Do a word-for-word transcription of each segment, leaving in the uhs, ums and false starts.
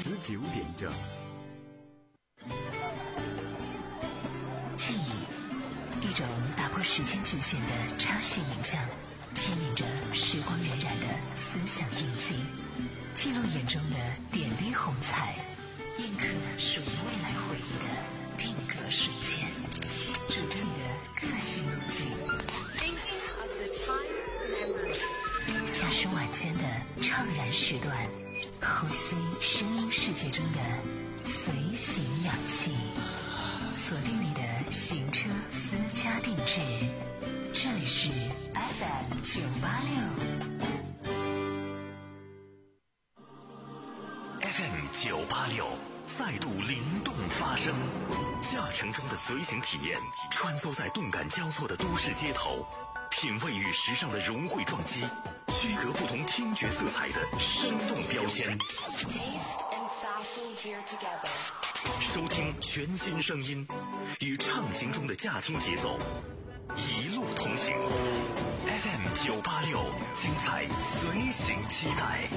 十九点整。 记忆，一种打破时间局限的插叙影像，牵引着时光荏苒的思想印记，记录眼中的点滴红彩，印刻属于未来回忆的定格瞬间，主张你的个性路径。驾驶晚间的怅然时段，呼吸声音世界中的随行氧气，锁定你的行车私家定制，这里是 F M 九八六。 F M 九八六再度灵动发声，驾乘中的随行体验，穿梭在动感交错的都市街头，品味与时尚的融汇撞击，区隔不同听觉色彩的生动标签。收听全新声音，与畅行中的驾听节奏，一路同行。F M 九八六，精彩随行期待。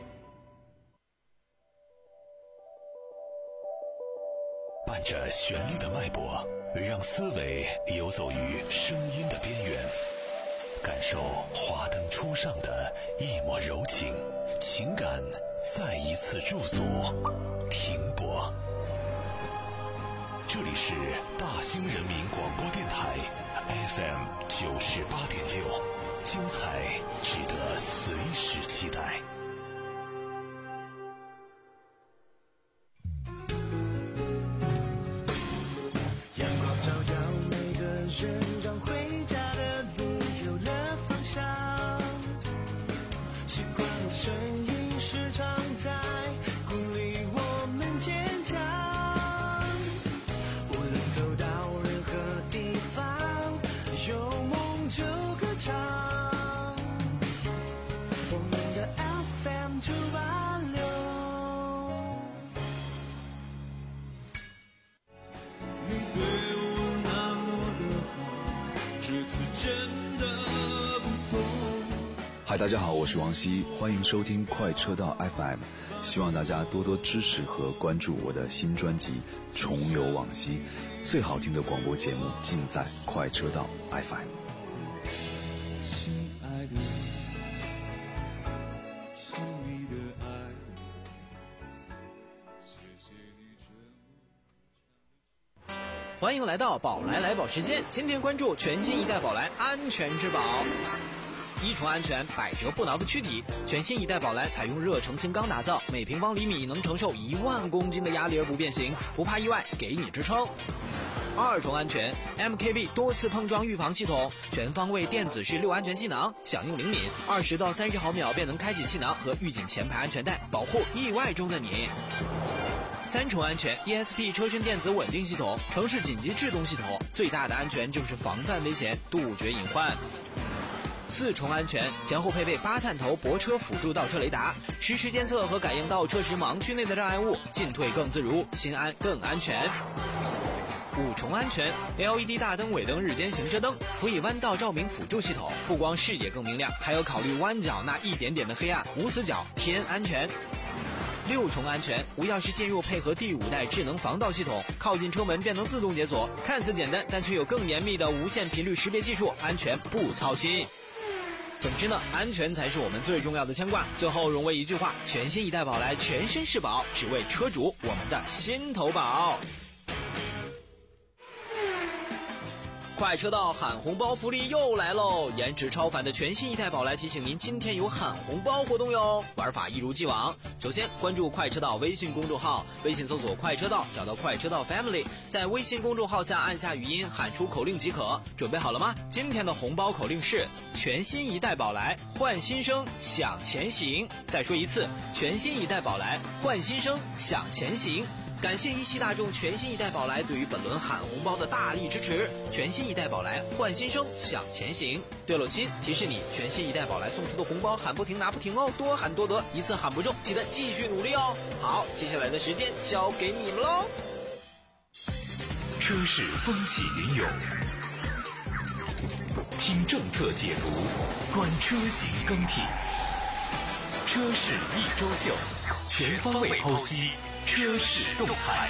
伴着旋律的脉搏，让思维游走于声音的边缘，感受华灯初上的一抹柔情，情感再一次驻足停泊。这里是大兴人民广播电台 F M 九十八点六，精彩值得随时期待。 让回家的路有了方向，习惯的声音时常在鼓励我们坚强，无论走到任何地方，有梦就歌唱，我们的 F M 九八六。你对我那么的好，这次真的不同。 嗨，大家好，我是王希，欢迎收听快车道 F M， 希望大家多多支持和关注我的新专辑《重游往昔》，最好听的广播节目尽在快车道 F M。 亲爱的，亲密的爱，谢谢你这么。 欢迎来到宝来来宝时间，今天关注全新一代宝来安全之宝。一重安全，百折不挠的躯体。全新一代宝来采用热成型钢打造，每平方厘米能承受一万公斤的压力而不变形，不怕意外，给你支撑。二重安全 M K B 多次碰撞预防系统，全方位电子式六安全气囊，响应灵敏，二十到三十毫秒便能开启气囊和预警前排安全带，保护意外中的你。三重安全 E S P 车身电子稳定系统，城市紧急制动系统，最大的安全就是防范危险，杜绝隐患。四重安全，前后配备八探头泊车辅助倒车雷达，实时监测和感应倒车时盲区内的障碍物，进退更自如，心安更安全。五重安全 L E D 大灯尾灯日间行车灯，辅以弯道照明辅助系统，不光视野更明亮，还有考虑弯角那一点点的黑暗，无死角天安全。六重安全，无钥匙进入配合第五代智能防盗系统，靠近车门便能自动解锁，看似简单，但却有更严密的无线频率识别技术，安全不操心。总之呢，安全才是我们最重要的牵挂。最后融为一句话，全新一代宝来全身是宝，只为车主我们的心头宝。快车道喊红包福利又来喽！颜值超凡的全新一代宝来提醒您，今天有喊红包活动哟！玩法一如既往，首先关注快车道微信公众号，微信搜索快车道，找到快车道 Family， 在微信公众号下按下语音，喊出口令即可。准备好了吗？今天的红包口令是全新一代宝来换新生享前行。再说一次，全新一代宝来换新生享前行。感谢一汽大众全新一代宝来对于本轮喊红包的大力支持，全新一代宝来换新生享前行。对了亲，提示你，全新一代宝来送出的红包喊不停拿不停哦，多喊多得，一次喊不中记得继续努力哦。好，接下来的时间交给你们喽。 车市风起云涌，听政策解读，观车型更替，车市一周秀。 全方位剖析车市动态。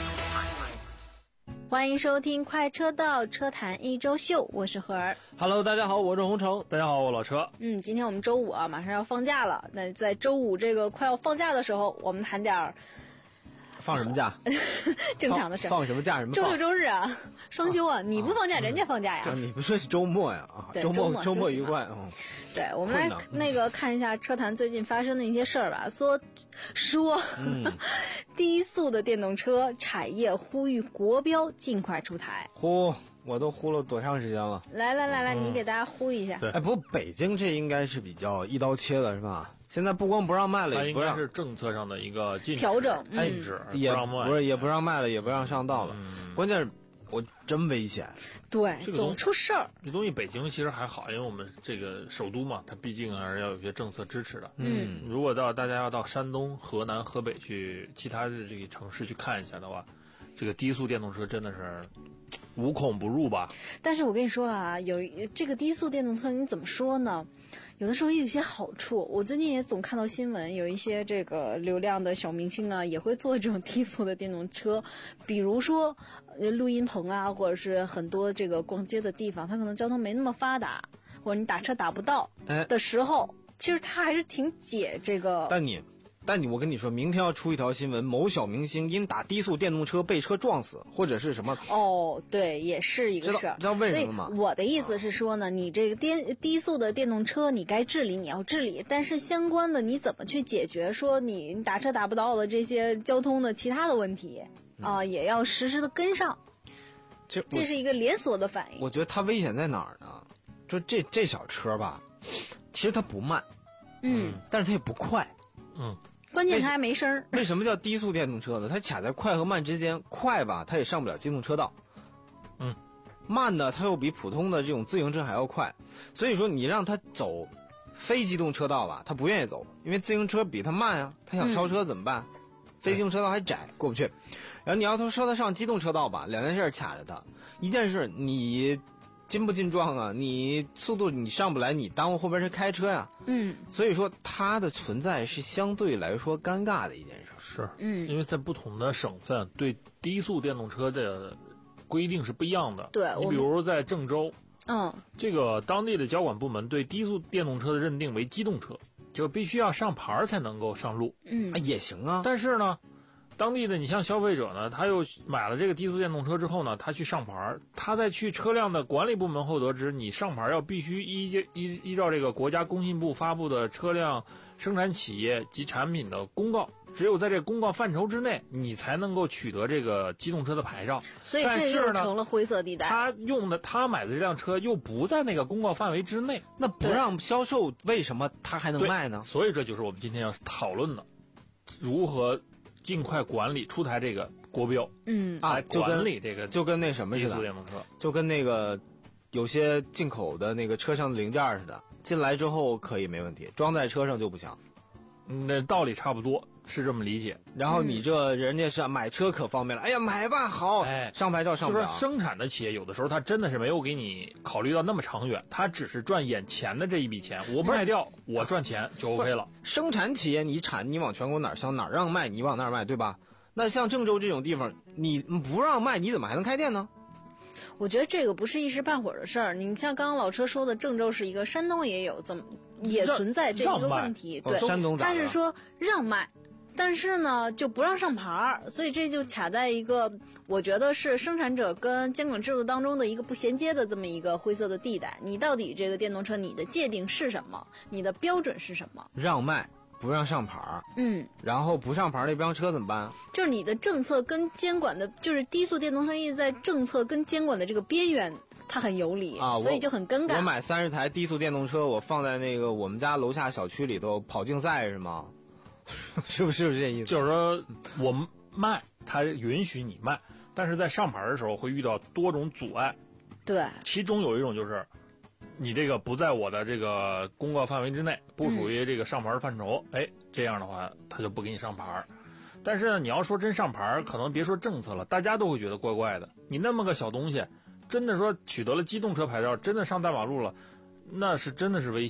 欢迎收听快车道车坛一周秀，我是何儿。 Hello， 大家好，我是洪城。大家好，我老车。 嗯，今天我们周五啊，马上要放假了。那在周五这个快要放假的时候，我们谈点儿放什么假？ 正常的事。 放什么假？什么周六周日啊，双休啊，你不放假， 啊人家放假呀。 你不说是周末呀？啊， 对， 周末周周末愉快啊。嗯、 对，我们来那个看一下车坛最近发生的一些事儿吧。说说，嗯、低速的电动车产业呼吁国标尽快出台。 呼，我都呼了多长时间了？ 来来来来，嗯、你给大家呼一下。 哎，不过北京这应该是比较一刀切的，是吧？现在不光不让卖了，也不让， 它应该是政策上的一个禁止调整， 禁止、 嗯、也不让卖， 不是也不让卖了，也不让上道了。 嗯、 关键是，我真危险。 对，这个、总出事儿。 这东西北京其实还好，因为我们这个首都嘛，它毕竟还是要有些政策支持的。 嗯， 如果到大家要到山东、河南、河北去其他的这个城市去看一下的话，这个低速电动车真的是无孔不入吧。 但是我跟你说啊，有这个低速电动车，你怎么说呢？有的时候也有一些好处。我最近也总看到新闻，有一些这个流量的小明星啊，也会做这种低速的电动车。比如说，呃，录音棚啊，或者是很多这个逛街的地方，它可能交通没那么发达，或者你打车打不到的时候，哎、其实它还是挺解这个。 但你。但你我跟你说，明天要出一条新闻，某小明星因打低速电动车被车撞死，或者是什么？ 哦，对，也是一个事儿。 知道为什么吗？ 所以我的意思是说呢，你这个低低速的电动车，你该治理你要治理，但是相关的你怎么去解决？说你打车打不到的这些交通的其他的问题啊、呃，也要实时的跟上。 这这是一个连锁的反应。 我觉得它危险在哪儿呢？就这这小车吧，其实它不慢， 嗯， 但是它也不快， 嗯。 关键它还没声儿。 为什么叫低速电动车呢？它卡在快和慢之间，快吧，它也上不了机动车道， 嗯， 慢呢，它又比普通的这种自行车还要快，所以说你让它走非机动车道吧，它不愿意走，因为自行车比它慢啊，它想超车怎么办？嗯、非机动车道还窄，过不去。然后你要说说它上机动车道吧，两件事卡着它，一件事你进不进撞啊？你速度你上不来，你耽误后边是开车呀、啊。 嗯， 所以说它的存在是相对来说尴尬的一件事。 是， 嗯， 因为在不同的省份对低速电动车的规定是不一样的。 对， 你比如在郑州， 嗯， 这个当地的交管部门对低速电动车的认定为机动车，就必须要上牌才能够上路。 嗯， 啊也行啊， 但是呢。当地的你像消费者呢，他又买了这个低速电动车之后呢，他去上牌，他再去车辆的管理部门后得知，你上牌要必须依依依照这个国家工信部发布的车辆生产企业及产品的公告，只有在这个公告范畴之内，你才能够取得这个机动车的牌照。 所以这又成了灰色地带。 他用的他买的这辆车又不在那个公告范围之内， 那不让销售，为什么他还能卖呢？ 所以这就是我们今天要讨论的，如何尽快管理出台这个国标， 嗯啊，管理这个就跟那什么似的， 低速电动车， 就跟那个有些进口的那个车上的零件似的，进来之后可以没问题，装在车上就不行。 嗯，那道理差不多，是这么理解。 然后你这人家是买车可方便了，哎呀买吧好， 哎， 上牌照上不了。 就说生产的企业有的时候他真的是没有给你考虑到那么长远，他只是赚眼前的这一笔钱，我卖掉我赚钱就 OK 了。 生产企业你产你往全国哪儿想哪儿让卖你往哪儿卖，对吧？那像郑州这种地方，你不让卖你怎么还能开店呢？ 我觉得这个不是一时半会儿的事儿。你像刚刚老车说的，郑州是一个，山东也有，怎么也存在这一个问题。对， 山东他是说让卖，但是呢就不让上牌儿，所以这就卡在一个我觉得是生产者跟监管制度当中的一个不衔接的这么一个灰色的地带。你到底这个电动车你的界定是什么？你的标准是什么？ 让卖不让上牌儿， 嗯， 然后不上牌儿那辆车怎么办？ 就是你的政策跟监管的，就是低速电动车一直在政策跟监管的这个边缘，它很有理啊， 所以就很尴尬。 我买三十台低速电动车，我放在那个我们家楼下小区里头跑竞赛是吗？是不是这意思？ 就是说我们卖，它允许你卖，但是在上牌的时候会遇到多种阻碍。 对， 其中有一种就是你这个不在我的这个公告范围之内，不属于这个上牌范畴，嗯、哎，这样的话他就不给你上牌。但是呢，你要说真上牌，可能别说政策了，大家都会觉得怪怪的。你那么个小东西，真的说取得了机动车牌照，真的上大马路了，那是真的是危险。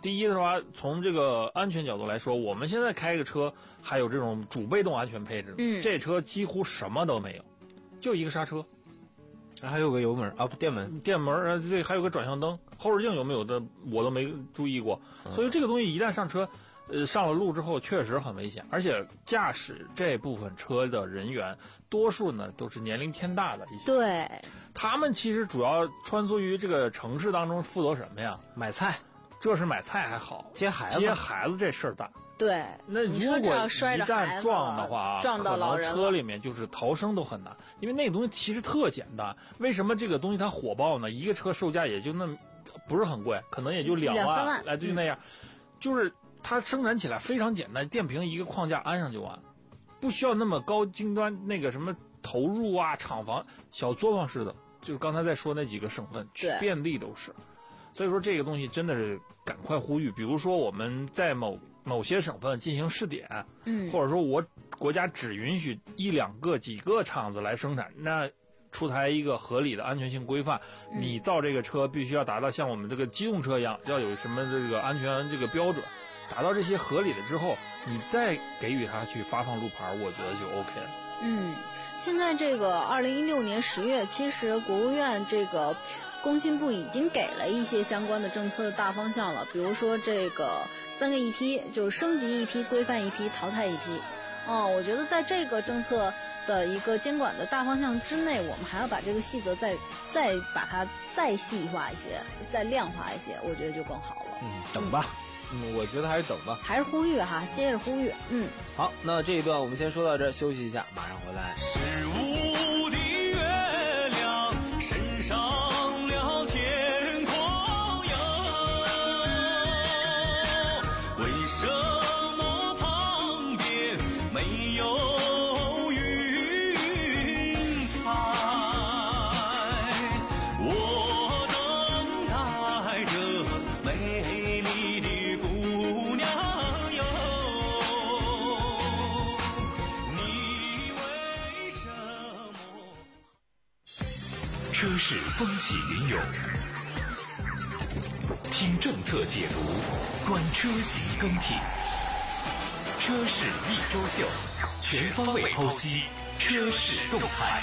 第一的话，从这个安全角度来说，我们现在开一个车还有这种主被动安全配置， 嗯， 这车几乎什么都没有，就一个刹车， 还有个油门啊，不电门， 电门，呃，这还有个转向灯，后视镜有没有的我都没注意过，所以这个东西一旦上车。呃，上了路之后确实很危险，而且驾驶这部分车的人员，多数呢都是年龄偏大的一些。 对， 他们其实主要穿梭于这个城市当中，负责什么呀？ 买菜， 这是买菜还好， 接孩子， 接孩子这事儿大。 对， 那如果一旦撞的话， 撞到老人可能车里面就是逃生都很难，因为那个东西其实特简单。为什么这个东西它火爆呢？一个车售价也就那不是很贵，可能也就两万， 万哎，就那样，嗯、就是。它生产起来非常简单，电瓶一个框架安上就完，不需要那么高精端那个什么投入啊，厂房小作坊式的，就是刚才在说那几个省份，遍地都是。所以说这个东西真的是赶快呼吁，比如说我们在某某些省份进行试点， 嗯， 或者说我国家只允许一两个、几个厂子来生产，那。出台一个合理的安全性规范， 嗯、 你造这个车必须要达到像我们这个机动车一样，要有什么这个安全这个标准，达到这些合理的之后，你再给予它去发放路牌，我觉得就 OK 了。 嗯，现在这个二零一六年十月，其实国务院这个工信部已经给了一些相关的政策的大方向了，比如说这个三个一批，就是升级一批、规范一批、淘汰一批。哦，我觉得在这个政策的一个监管的大方向之内，我们还要把这个细则再再把它再细化一些，再量化一些，我觉得就更好了。 嗯，等吧，嗯，我觉得还是等吧。 还是呼吁哈，接着呼吁。嗯， 好，那这一段我们先说到这儿，休息一下，马上回来。 是无的月亮升上了天空哟，为什么旁边没有云彩？我等待着美丽的姑娘哟，你为什么？ 车市风起云涌，听政策解读，观车型更替。车市一周秀，全方位剖析车市动态。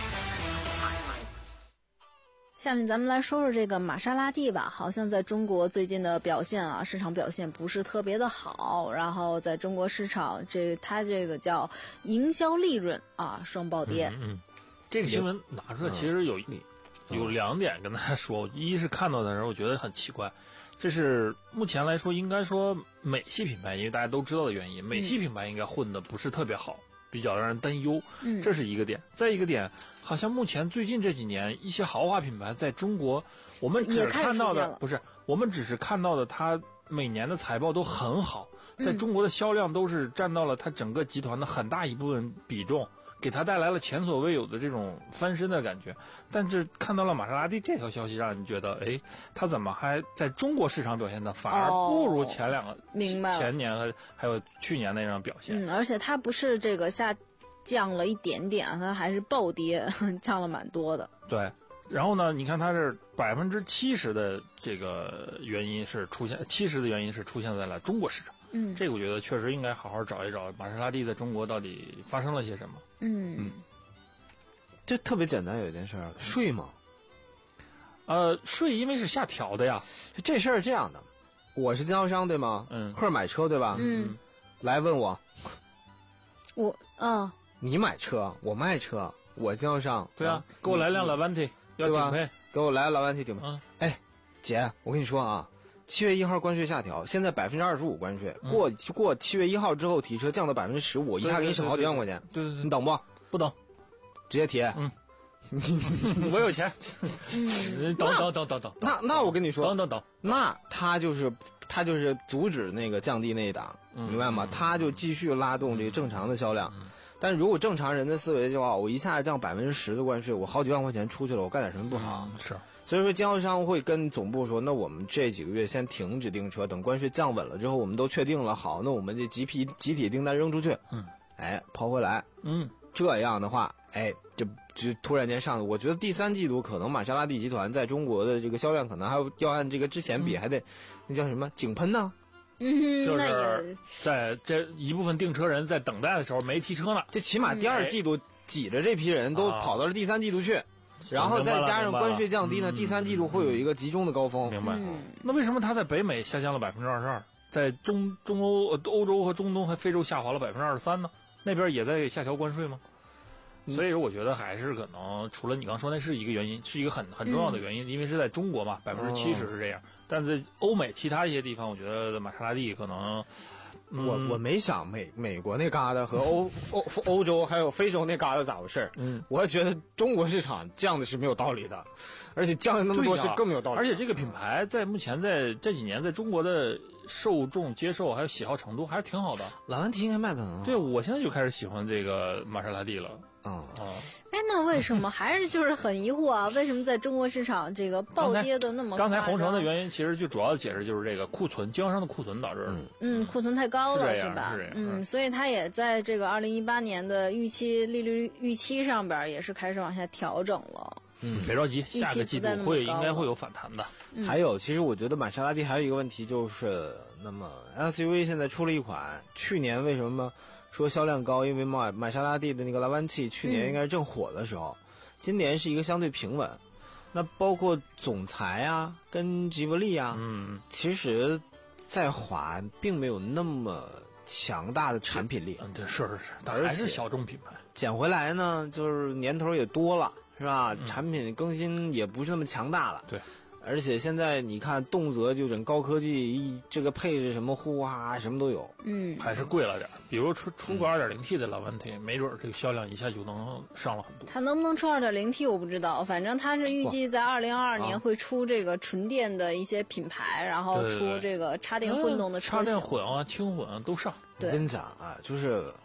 下面咱们来说说这个玛莎拉蒂吧，好像在中国最近的表现啊，市场表现不是特别的好，然后在中国市场这它这个叫营销利润啊双暴跌。 嗯嗯，这个新闻拿出来其实有、嗯、有两点跟大家说，一是看到的时候我觉得很奇怪，这是目前来说应该说美系品牌，因为大家都知道的原因，美系品牌应该混的不是特别好，比较让人担忧， 嗯， 这是一个点。再一个点，好像目前最近这几年一些豪华品牌在中国，我们只看到的不是，我们只是看到的它每年的财报都很好，在中国的销量都是占到了它整个集团的很大一部分比重，给它带来了前所未有的这种翻身的感觉。但是看到了玛莎拉蒂这条消息，让人觉得，哎，它怎么还在中国市场表现的反而不如前两个、哦、 明白前年和还有去年那样表现？ 嗯，而且它不是这个下降了一点点，它还是暴跌，降了蛮多的。 对。然后呢，你看它是百分之七十的这个原因是出现，七十的原因是出现在了中国市场。 嗯， 这个我觉得确实应该好好找一找玛莎拉蒂在中国到底发生了些什么。 嗯嗯，这特别简单，有一件事儿，税嘛。 呃，税因为是下调的呀。 这事儿是这样的，我是经销商对吗？ 嗯。 客买车对吧？ 嗯。 来问我， 我啊， 你买车，我卖车，我经销商。 对啊，给我来辆 Lavante。要顶配， 给我来老万提顶配。 嗯， 哎，姐，我跟你说啊，七月一号关税下调，现在百分之二十五关税，过过七月一号之后提车降到百分之十五，一下给你省好几万块钱。 对对对， 你等不？ 不等， 直接提。 嗯，我有钱。嗯，等等等等等。 那那我跟你说， 等等等， 那他就是他就是阻止那个降低那一档，明白吗？他就继续拉动这个正常的销量。但如果正常人的思维的话，我一下降百分之十的关税，我好几万块钱出去了，我干点什么不好？ 嗯、是， 所以说经销商会跟总部说，那我们这几个月先停止订车，等关税降稳了之后，我们都确定了，好，那我们这集体集体订单扔出去， 嗯， 哎，抛回来， 嗯， 这样的话，哎，就就突然间上，我觉得第三季度可能玛莎拉蒂集团在中国的这个销量可能还要要按这个之前比，嗯、还得那叫什么井喷呢？ 嗯， 就那是也在这一部分订车人在等待的时候没提车呢， 这起码第二季度挤着这批人都跑到了第三季度去，然后再加上关税降低呢，第三季度会有一个集中的高峰。 明白？ 嗯那为什么它在北美下降了百分之二十二，在中中欧、呃欧洲和中东和非洲下滑了百分之二十三呢？那边也在下调关税吗？所以说，我觉得还是可能除了你刚说那是一个原因，是一个很很重要的原因，因为是在中国嘛，百分之七十是这样，但在欧美其他一些地方，我觉得玛莎拉蒂可能。嗯、 我我没想美美国那旮瘩和欧欧欧洲还有非洲那旮瘩咋回事？ 嗯， 我觉得中国市场降的是没有道理的，而且降的那么多是更没有道理。 而且这个品牌在目前在这几年在中国的受众接受还有喜好程度还是挺好的。 兰万提应该卖的很好。 对，我现在就开始喜欢这个玛莎拉蒂了。 啊、 嗯、啊！ 哎，那为什么还是就是很疑惑啊？为什么在中国市场这个暴跌的那么刚才红绳的原因，其实就主要的解释就是这个库存，经销商的库存导致的。 嗯，嗯库存太高了， 是, 是吧？ 是这样， 嗯，所以它也在这个二零一八年的预期利率预期上边也是开始往下调整了。 嗯，别着急，下个季度会应该会有反弹的。 嗯、 还有，其实我觉得玛莎拉蒂还有一个问题就是，那么 S U V 现在出了一款，去年为什么说销量高？因为玛玛莎拉蒂的那个拉万契去年应该是正火的时候，嗯、今年是一个相对平稳。那包括总裁啊，跟吉卜力啊， 嗯， 其实，在华并没有那么强大的产品力。 嗯，对，是是是，但还是小众品牌。 捡回来呢，就是年头也多了，是吧？嗯、产品更新也不是那么强大了。 对。 而且现在你看，动辄就整高科技，这个配置什么呼啊，什么都有。 嗯， 还是贵了点。比如出出个 二点零 T 的拉万提，没准这个销量一下就能上了很多。 它能不能出 二点零 T 我不知道，反正它是预计在二零二二年会出这个纯电的一些品牌，然后出这个插电混动的车型。 插电混啊、轻混啊都上。 我跟你讲啊，就是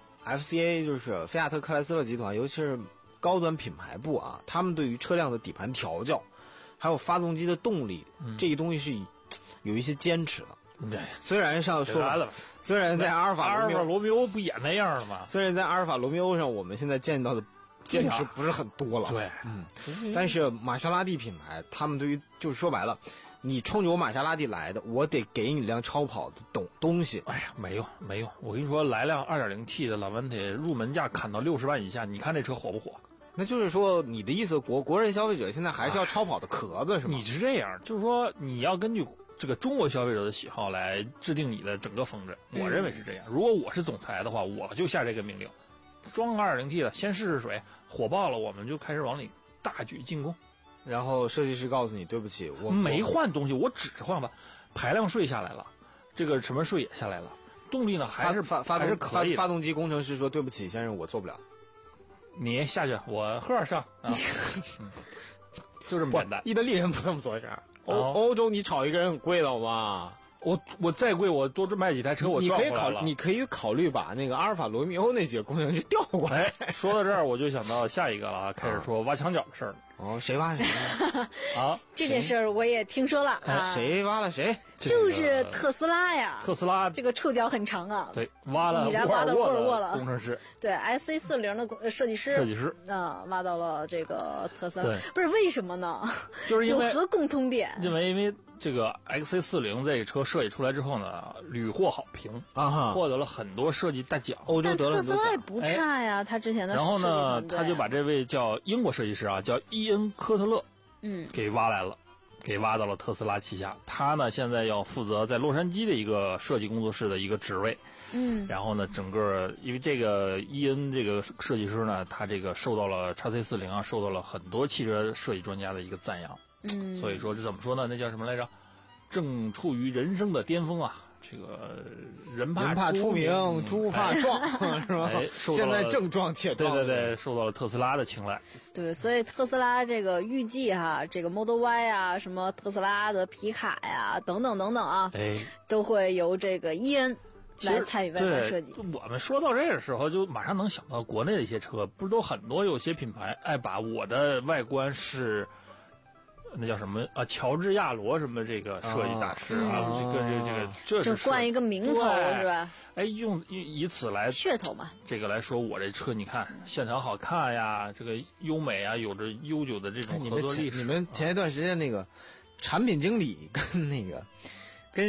F C A， 就是菲亚特克莱斯勒集团，尤其是高端品牌部啊，他们对于车辆的底盘调教。还有发动机的动力，嗯、这一东西是有一些坚持的。 对， 虽然上说了，虽然在阿尔法阿尔法罗密欧不也那样了吗？ 虽然在阿尔法罗密欧上，我们现在见到的坚持不是很多了。 对， 嗯，但是玛莎拉蒂品牌，他们对于就是说白了，你冲着我玛莎拉蒂来的，我得给你辆超跑的东东西。 哎呀，没用没用，我跟你说，来辆 二点零 T 的拉万提，入门价砍到六十万以下，你看这车火不火？ 那就是说，你的意思，国国人消费者现在还是要超跑的壳子，是吗？ 你是这样，就是说你要根据这个中国消费者的喜好来制定你的整个风筝。 嗯、 我认为是这样。如果我是总裁的话，我就下这个命令，装个 二点零 T 的，先试试水，火爆了，我们就开始往里大举进攻。 然后设计师告诉你，对不起，我没换东西，我只是换吧，排量税下来了，这个什么税也下来了，动力呢还是发发还是可以。 发动机工程师说，对不起，先生，我做不了。 你下去，我喝上啊，嗯、就这么简单。 意大利人不这么做事儿，欧、哦、欧洲你炒一个人很贵的好吗？ 我我再贵，我多卖几台车，我你可以考，你可以考虑把那个阿尔法罗密欧那几个工程师调过来。 哎，说到这儿，我就想到下一个了，开始说挖墙脚的事儿了。 哦，谁挖谁啊？ 这件事儿我也听说了啊。 谁挖了谁？ 就是特斯拉呀。 特斯拉这个触角很长啊。 对，挖了已然挖到沃尔沃了。 工程师。 对 ，S C 四零的设计师。 设计师啊，挖到了这个特斯拉。 对， 不是为什么呢？ 就是因为有何共通点？ 因为因为这个 X C 四零这个车设计出来之后呢，屡获好评啊， 获得了很多设计大奖。 欧洲得了很多奖。 特斯拉也不差呀，他之前的。 然后呢，他就把这位叫英国设计师啊，叫伊恩·科特勒。 嗯， 给挖来了，给挖到了特斯拉旗下。他呢，现在要负责在洛杉矶的一个设计工作室的一个职位。 嗯， 然后呢，整个因为这个伊恩这个设计师呢，他这个受到了 X C 四零啊，受到了很多汽车设计专家的一个赞扬。 嗯， 所以说这怎么说呢？那叫什么来着？正处于人生的巅峰啊！这个人怕人怕出名，猪怕壮， 哎、 是吧？ 哎、 现在正壮且壮。 对对对，受到了特斯拉的青睐。 对，所以特斯拉这个预计哈，这个 Model Y 啊，什么特斯拉的皮卡呀，等等等等啊， 哎， 都会由这个伊恩来参与外观设计。 我们说到这个时候，就马上能想到国内的一些车，不是都很多有些品牌爱把我的外观是。那叫什么啊？乔治亚罗什么这个设计大师啊， 哦、 这个这个这个这是就冠一个名头是吧？ 哎，用以此来噱头嘛。 这个来说，我这车你看线条好看呀，这个优美啊，有着悠久的这种历合作史。你们前一段时间那个产品经理跟那个跟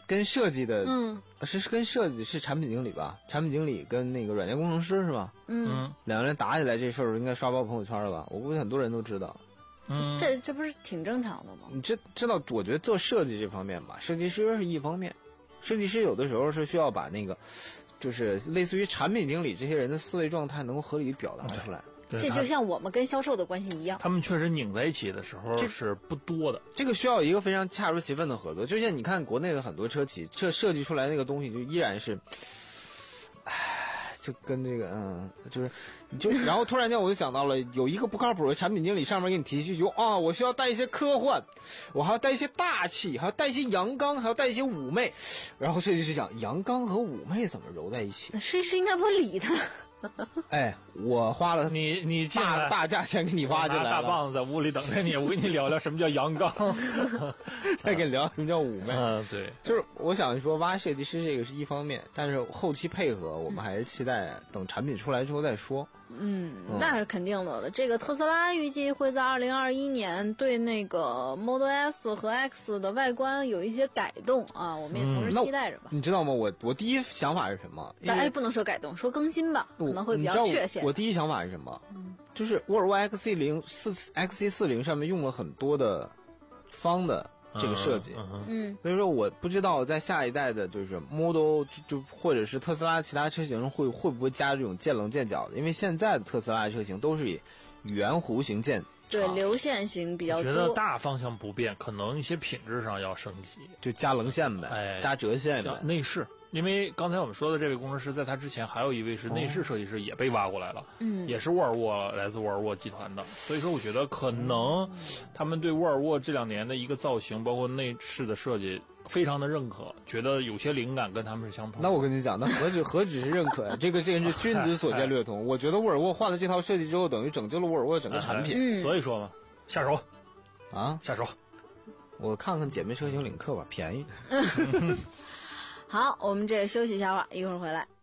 跟设计的， 嗯， 是是跟设计是产品经理吧？产品经理跟那个软件工程师是吧？ 嗯， 两个人打起来这事儿应该刷爆朋友圈了吧？我估计很多人都知道。 嗯， 这这不是挺正常的吗？ 你知知道，我觉得做设计这方面吧，设计师是一方面，设计师有的时候是需要把那个，就是类似于产品经理这些人的思维状态能够合理表达出来。 这就像我们跟销售的关系一样， 他们确实拧在一起的时候是不多的。 这个需要一个非常恰如其分的合作。就像你看国内的很多车企，这设计出来那个东西就依然是，唉，就跟这个嗯，就是就然后突然间我就想到了，有一个不靠谱的产品经理上面给你提需求啊，我需要带一些科幻，我还要带一些大气，还要带一些阳刚，还要带一些妩媚。然后设计师想，阳刚和妩媚怎么揉在一起？ 设计师应该不理他。 哎，我花了你你大大价钱给你挖进来了， 大棒子在屋里等着你，我跟你聊聊什么叫阳刚， 再跟你聊什么叫妩媚。 嗯，对， 就是我想说挖设计师这个是一方面，但是后期配合我们还是期待等产品出来之后再说。 嗯，那是肯定的了。这个特斯拉预计会在二零二一年对那个 Model S 和 X 的外观有一些改动啊，我们也同时期待着吧。 嗯、你知道吗？我我第一想法是什么？ 咱哎，不能说改动，说更新吧，可能会比较确切。 我, 我第一想法是什么？嗯、就是沃尔沃 X C 零四 X C 四零上面用了很多的方的这个设计， 嗯， 所以说我不知道在下一代的就是 Model 就就或者是特斯拉其他车型会会不会加这种渐棱渐角的，因为现在的特斯拉车型都是以圆弧形渐。 对，流线型比较多。 我觉得大方向不变，可能一些品质上要升级， 就加棱线呗， 哎， 加折线呗。 内饰，因为刚才我们说的这位工程师，在他之前还有一位是内饰设计师，也被挖过来了， 嗯， 也是沃尔沃，来自沃尔沃集团的。所以说，我觉得可能他们对沃尔沃这两年的一个造型，包括内饰的设计，非常的认可，觉得有些灵感跟他们是相同的。 那我跟你讲，那何止何止是认可呀？这个这个是君子所见略同。我觉得沃尔沃换了这套设计之后，等于拯救了沃尔沃整个产品。 嗯， 所以说嘛，下手啊， 下手。 我看看姐妹车型领克吧，便宜。 好，我们这休息一下吧，一会儿回来。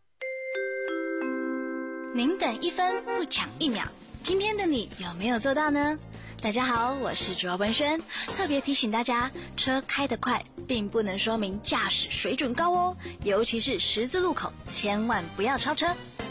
您等一分不抢一秒，今天的你有没有做到呢？大家好，我是主要文轩，特别提醒大家，车开得快并不能说明驾驶水准高哦，尤其是十字路口，千万不要超车。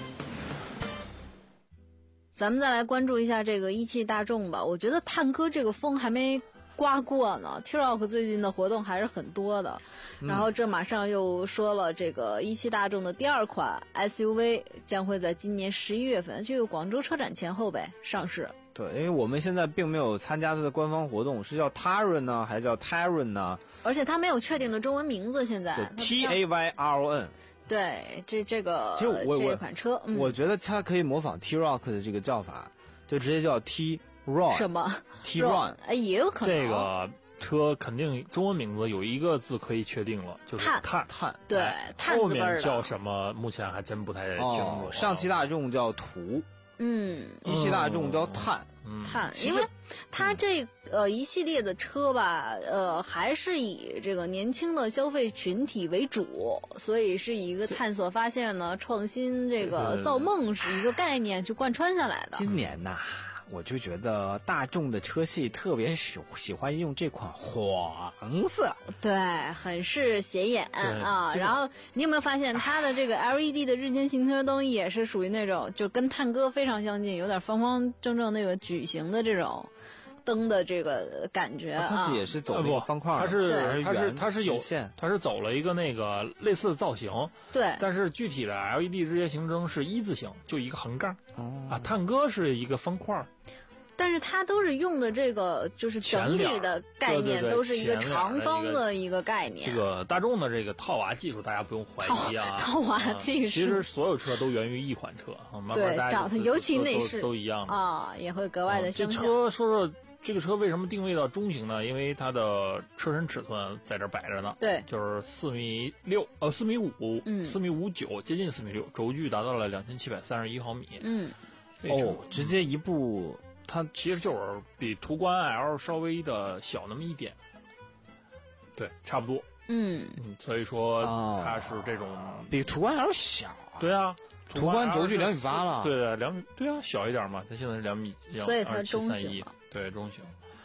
咱们再来关注一下这个一汽大众吧，我觉得探戈这个风还没刮过呢 T-Roc 最近的活动还是很多的，然后这马上又说了，这个一汽大众的第二款 S U V 将会在今年十一月份，就广州车展前后呗上市。 对，因为我们现在并没有参加它的官方活动，是叫 Tayron 呢，还是叫 Tayron 呢？ 而且它没有确定的中文名字，现在 T A Y R O N。 对，这这个其实我这款车、嗯， 我觉得它可以模仿 T-Roc 的这个叫法，就直接叫 T-Ron。 什么 T-Ron？ 哎，也有可能。 这个车肯定中文名字有一个字可以确定了，就是碳碳碳。 对， 哎、 碳字后辈儿的面叫什么？目前还真不太清楚。 哦、上汽大众叫途， 嗯， 一汽大众叫碳。 嗯， 碳，因为它这呃一系列的车吧，呃还是以这个年轻的消费群体为主，所以是以一个探索、发现呢、创新、这个造梦是一个概念去贯穿下来的。 今年呐，我就觉得大众的车系特别喜喜欢用这款黄色， 对，很是显眼啊。然后你有没有发现它的这个 L E D 的日间行车灯也是属于那种就跟探戈非常相近，有点方方正正那个矩形的这种灯的这个感觉啊。 它是也是走那个方块， 它是它是它是有线， 它是走了一个那个类似的造型。 对， 但是具体的 L E D 日间行灯是一字形，就一个横杠。 哦、 啊，探戈是一个方块。 但是它都是用的这个就是整体的概念， 对对对， 都是一个长方的一个概念。 这个大众的这个套娃技术，大家不用怀疑啊。 套, 套娃技术、 啊，其实所有车都源于一款车，慢慢对， 大家长得尤其内饰都, 都一样啊，也会格外的相像。 这车说说这个车为什么定位到中型呢？因为它的车身尺寸在这摆着呢， 对， 就是四米六，呃，四米五， 嗯， 四米五九，接近四米六，轴距达到了两千七百三十一毫米， 嗯， 哦，直接一部。 它其实就是比途观 L 稍微的小那么一点，对，差不多。 嗯嗯，所以说它是这种、哦、 比途观 L 小、啊。 对啊， 途观轴距两米八了。 对对，两米，对啊，小一点嘛，它现在是两米， 所以它中型。 对，中型。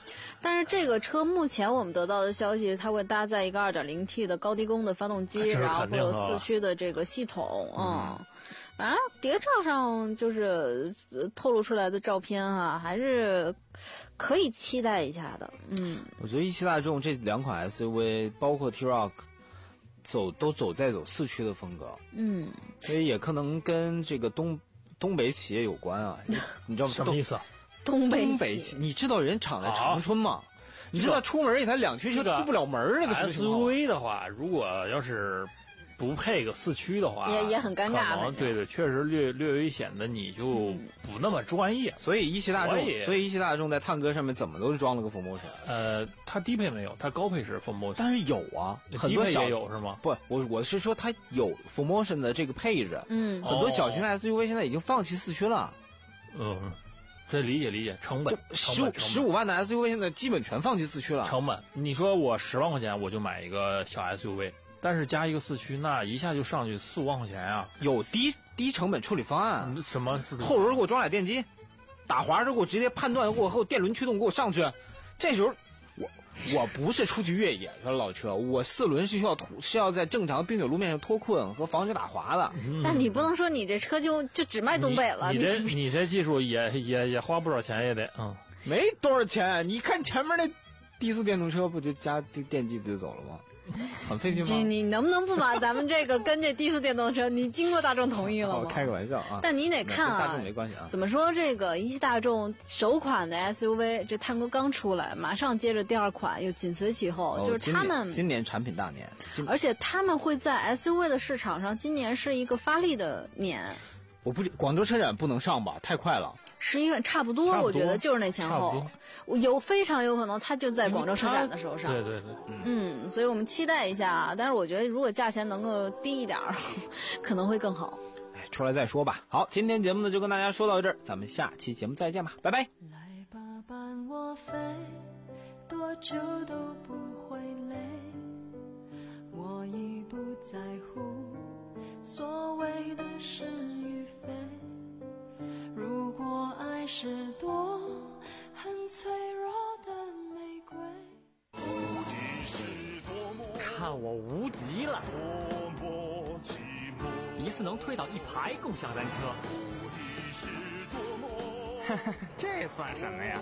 但是这个车目前我们得到的消息，它会搭载一个 二点零 T 的高低功的发动机，然后会有四驱的这个系统，嗯。反正谍照上就是透露出来的照片啊，还是可以期待一下的。嗯， 我觉得一汽大众这两款 S U V， 包括 T-Roc， 走都走在走四驱的风格。嗯，所以也可能跟这个东东北企业有关啊。你知道吗？ 什么意思啊？ 东北东北企，你知道人厂在长春吗？啊、你知道出门一台两驱车出不了门儿那个 S U V 的话，如果要是不配个四驱的话， 也也很尴尬。 对对，确实略略微显得你就不那么专业。 嗯、所以一汽大众，所以一汽大众在探歌上面怎么都是装了个 Full Motion。 呃，它低配没有，它高配是 Full Motion。 但是有啊，很多小也有是吗？ 不，我我是说它有 Full Motion 的这个配置。嗯，很多小型的 S U V 现在已经放弃四驱了。 嗯。这理解理解，成本十五十五万的 S U V 现在基本全放弃四驱了。 成本，你说我十万块钱我就买一个小 S U V， 但是加一个四驱，那一下就上去四五万块钱啊！ 有低低成本处理方案， 嗯、什么后轮给我装俩电机，打滑时候给我直接判断过后电轮驱动给我上去，这时候我我不是出去越野的老车，我四轮是需要是要在正常冰雪路面上脱困和防止打滑的。 嗯、但你不能说你这车就就只卖东北了， 你这你, 你这技术也也也花不少钱也得嗯， 没多少钱。你看前面那低速电动车不就加电机不就走了吗？很费劲吗？ 你你能不能不把咱们这个跟这低速电动车，你经过大众同意了吗？ 我开个玩笑啊！ 但你得看啊， 跟大众没关系啊。 怎么说这个一汽大众首款的 S U V， 这探歌刚出来，马上接着第二款又紧随其后， 哦、 就是他们今 年, 今年产品大年， 而且他们会在 S U V 的市场上，今年是一个发力的年。 我不，广州车展不能上吧？太快了。 十一月差不多，我觉得就是那前后，有非常有可能它就在广州车展的时候上。 对对对， 嗯, 嗯，所以我们期待一下。但是我觉得如果价钱能够低一点，可能会更好。 哎，出来再说吧。好，今天节目呢就跟大家说到这儿，咱们下期节目再见吧，拜拜。 来吧，伴我飞，多久都不会累，我已不在乎所谓的是与非。如果爱是朵很脆弱的玫瑰，无敌是多么看我无敌了， 多么寂寞， 一次能推倒一排共享单车， 无敌是多么这算什么呀？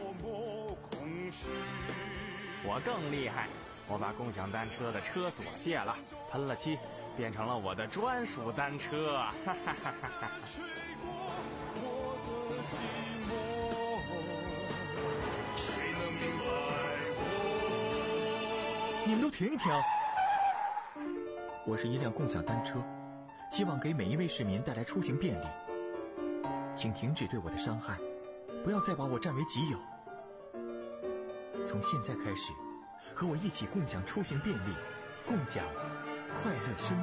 我更厉害，我把共享单车的车锁卸了，喷了漆，变成了我的专属单车，哈哈哈哈哈。 你们都停一停！我是一辆共享单车，希望给每一位市民带来出行便利。请停止对我的伤害，不要再把我占为己有。从现在开始，和我一起共享出行便利，共享快乐生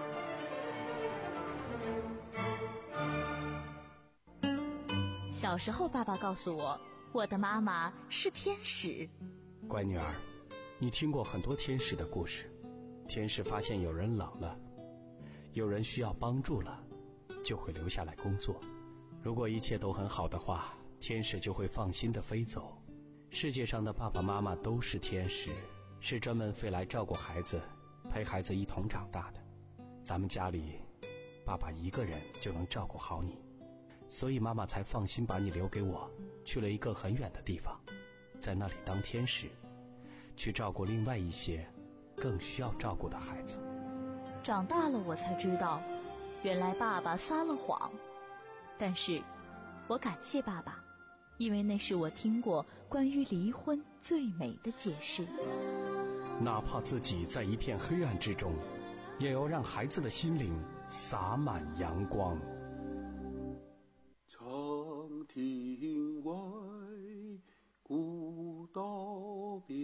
活。小时候，爸爸告诉我，我的妈妈是天使。 乖女儿，你听过很多天使的故事。天使发现有人冷了，有人需要帮助了，就会留下来工作。如果一切都很好的话，天使就会放心地飞走。世界上的爸爸妈妈都是天使，是专门飞来照顾孩子，陪孩子一同长大的。咱们家里，爸爸一个人就能照顾好你，所以妈妈才放心把你留给我，去了一个很远的地方，在那里当天使，去照顾另外一些更需要照顾的孩子。 长大了我才知道，原来爸爸撒了谎，但是我感谢爸爸，因为那是我听过关于离婚最美的解释。 哪怕自己在一片黑暗之中，也要让孩子的心灵洒满阳光。 长亭外，古道边，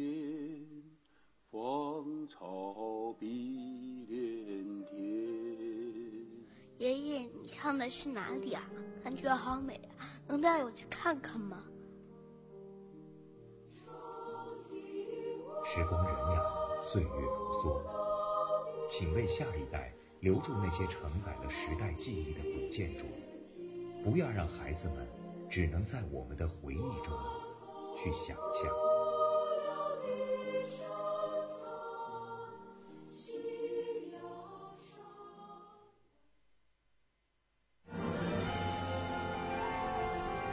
芳草碧连天。 爷爷，你唱的是哪里啊？感觉好美啊，能带我去看看吗？ 时光荏苒，岁月如梭，请为下一代留住那些承载了时代记忆的古建筑，不要让孩子们只能在我们的回忆中去想象。